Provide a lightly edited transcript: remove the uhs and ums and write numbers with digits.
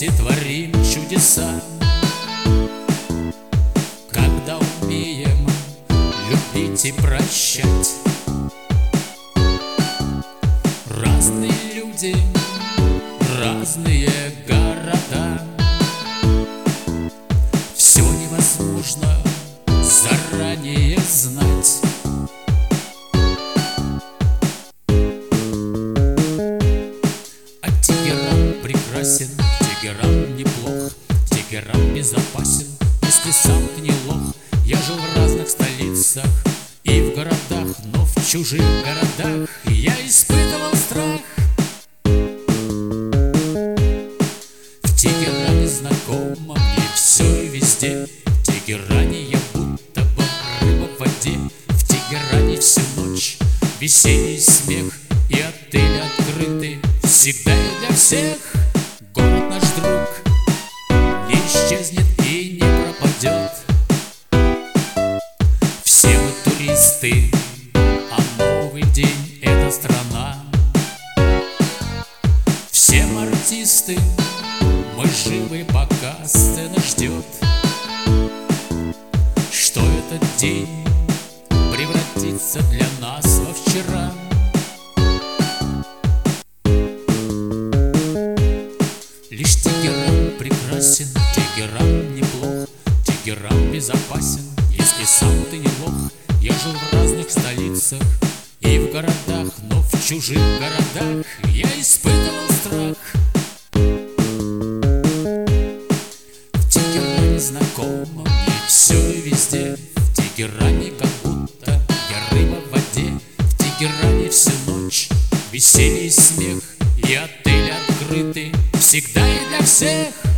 вместе творим чудеса, когда умеем любить и прощать. Разные люди, разные города, все невозможно заранее знать. А Тегеран прекрасен, Тегеран неплох, Тегеран безопасен, если сам ты не лох. Я жил в разных столицах и в городах, но в чужих городах я испытывал страх. В Тегеране знакомо мне все и везде, в Тегеране я будто бы рыба в воде. В Тегеране всю ночь веселье и смех, и отели открыты всегда и для всех. Город наш друг не исчезнет и не пропадет. Все мы туристы, а новый день — это страна. Все мы артисты, мы живы, пока сцена ждет, что этот день превратится для нас во вчера. Лишь Тегеран прекрасен, Тегеран неплох, Тегеран безопасен, если сам ты не лох. Я жил в разных столицах и в городах, но в чужих городах я испытывал страх. В Тегеране знакомо мне все и везде, в Тегеране как будто я рыба в воде. В Тегеране всю ночь веселье и смех, и отели открыты всегда и для всех.